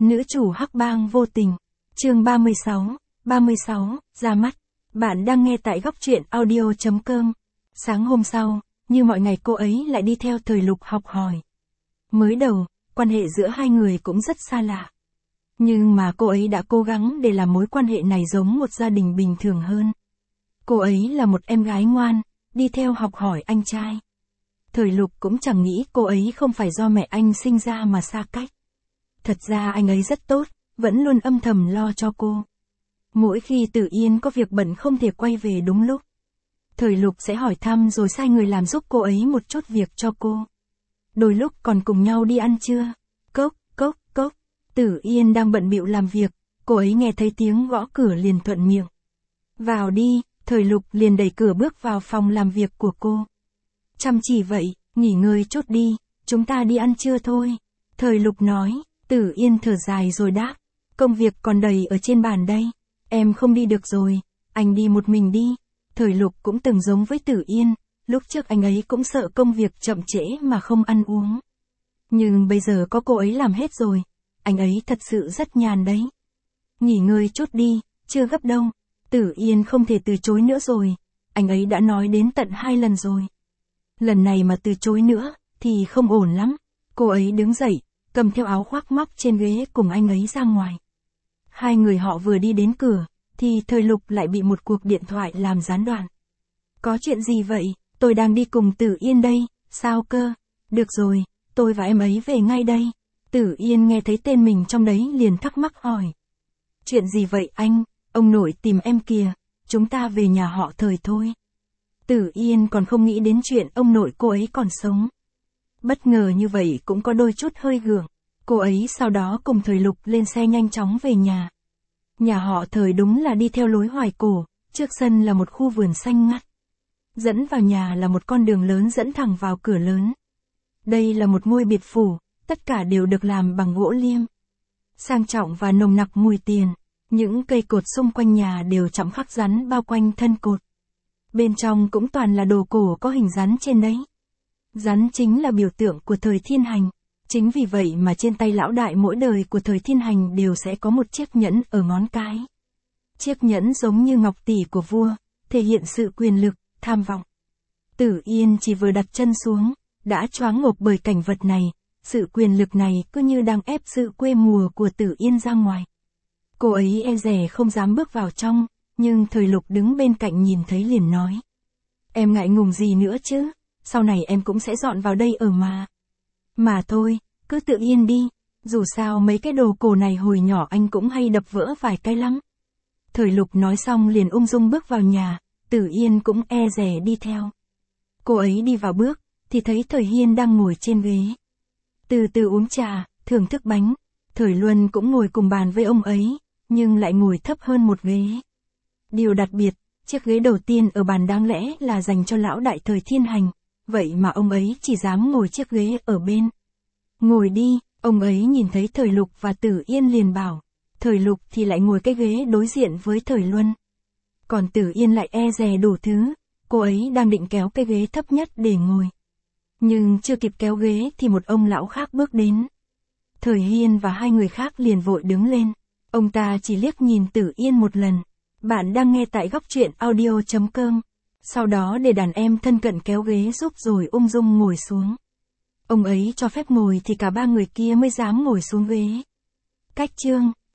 Nữ chủ hắc bang vô tình. Chương 36, ra mắt. Bạn đang nghe tại góc truyện audio.com. Sáng hôm sau, như mọi ngày cô ấy lại đi theo Thời Lục học hỏi. Mới đầu, quan hệ giữa hai người cũng rất xa lạ. Nhưng mà cô ấy đã cố gắng để làm mối quan hệ này giống một gia đình bình thường hơn. Cô ấy là một em gái ngoan, đi theo học hỏi anh trai. Thời Lục cũng chẳng nghĩ cô ấy không phải do mẹ anh sinh ra mà xa cách. Thật ra anh ấy rất tốt, vẫn luôn âm thầm lo cho cô. Mỗi khi Tử Yên có việc bận không thể quay về đúng lúc, Thời Lục sẽ hỏi thăm rồi sai người làm giúp cô ấy một chút việc cho cô. Đôi lúc còn cùng nhau đi ăn trưa. Cốc, cốc, cốc. Tử Yên đang bận bịu làm việc, cô ấy nghe thấy tiếng gõ cửa liền thuận miệng. Vào đi, Thời Lục liền đẩy cửa bước vào phòng làm việc của cô. Chăm chỉ vậy, nghỉ ngơi chút đi, chúng ta đi ăn trưa thôi. Thời Lục nói. Tử Yên thở dài rồi đáp, công việc còn đầy ở trên bàn đây, em không đi được rồi, anh đi một mình đi. Thời Lục cũng từng giống với Tử Yên, lúc trước anh ấy cũng sợ công việc chậm trễ mà không ăn uống. Nhưng bây giờ có cô ấy làm hết rồi, anh ấy thật sự rất nhàn đấy. Nghỉ ngơi chút đi, chưa gấp đâu. Tử Yên không thể từ chối nữa rồi, anh ấy đã nói đến tận 2 lần rồi. Lần này mà từ chối nữa, thì không ổn lắm. Cô ấy đứng dậy, cầm theo áo khoác móc trên ghế cùng anh ấy ra ngoài. Hai người họ vừa đi đến cửa, thì Thời Lục lại bị một cuộc điện thoại làm gián đoạn. Có chuyện gì vậy? Tôi đang đi cùng Tử Yên đây, sao cơ? Được rồi, tôi và em ấy về ngay đây. Tử Yên nghe thấy tên mình trong đấy liền thắc mắc hỏi. Chuyện gì vậy anh? Ông nội tìm em kìa, chúng ta về nhà họ Thời thôi. Tử Yên còn không nghĩ đến chuyện ông nội cô ấy còn sống. Bất ngờ như vậy cũng có đôi chút hơi gượng. Cô ấy sau đó cùng Thời Lục lên xe nhanh chóng về nhà. Nhà họ Thời đúng là đi theo lối hoài cổ, trước sân là một khu vườn xanh ngắt. Dẫn vào nhà là một con đường lớn dẫn thẳng vào cửa lớn. Đây là một ngôi biệt phủ, tất cả đều được làm bằng gỗ liêm. Sang trọng và nồng nặc mùi tiền, những cây cột xung quanh nhà đều chạm khắc rắn bao quanh thân cột. Bên trong cũng toàn là đồ cổ có hình rắn trên đấy. Rắn chính là biểu tượng của Thời Thiên Hành. Chính vì vậy mà trên tay lão đại mỗi đời của Thời Thiên Hành đều sẽ có một chiếc nhẫn ở ngón cái. Chiếc nhẫn giống như ngọc tỷ của vua, thể hiện sự quyền lực, tham vọng. Tử Yên chỉ vừa đặt chân xuống, đã choáng ngộp bởi cảnh vật này, sự quyền lực này cứ như đang ép sự quê mùa của Tử Yên ra ngoài. Cô ấy e dè không dám bước vào trong, nhưng Thời Lục đứng bên cạnh nhìn thấy liền nói. Em ngại ngùng gì nữa chứ? Sau này em cũng sẽ dọn vào đây ở mà. Mà thôi, cứ tự yên đi, dù sao mấy cái đồ cổ này hồi nhỏ anh cũng hay đập vỡ vài cái lắm. Thời Lục nói xong liền ung dung bước vào nhà, Tử Yên cũng e dè đi theo. Cô ấy đi vào bước, thì thấy Thời Hiên đang ngồi trên ghế. Từ từ uống trà, thưởng thức bánh. Thời Luân cũng ngồi cùng bàn với ông ấy, nhưng lại ngồi thấp hơn một ghế. Điều đặc biệt, chiếc ghế đầu tiên ở bàn đáng lẽ là dành cho lão đại Thời Thiên Hành. Vậy mà ông ấy chỉ dám ngồi chiếc ghế ở bên. Ngồi đi, ông ấy nhìn thấy Thời Lục và Tử Yên liền bảo. Thời Lục thì lại ngồi cái ghế đối diện với Thời Luân. Còn Tử Yên lại e dè đủ thứ, cô ấy đang định kéo cái ghế thấp nhất để ngồi. Nhưng chưa kịp kéo ghế thì một ông lão khác bước đến. Thời Hiên và hai người khác liền vội đứng lên. Ông ta chỉ liếc nhìn Tử Yên một lần. Bạn đang nghe tại góc truyện audio.com. Sau đó để đàn em thân cận kéo ghế giúp rồi ung dung ngồi xuống. Ông ấy cho phép ngồi thì cả ba người kia mới dám ngồi xuống ghế. Cách chương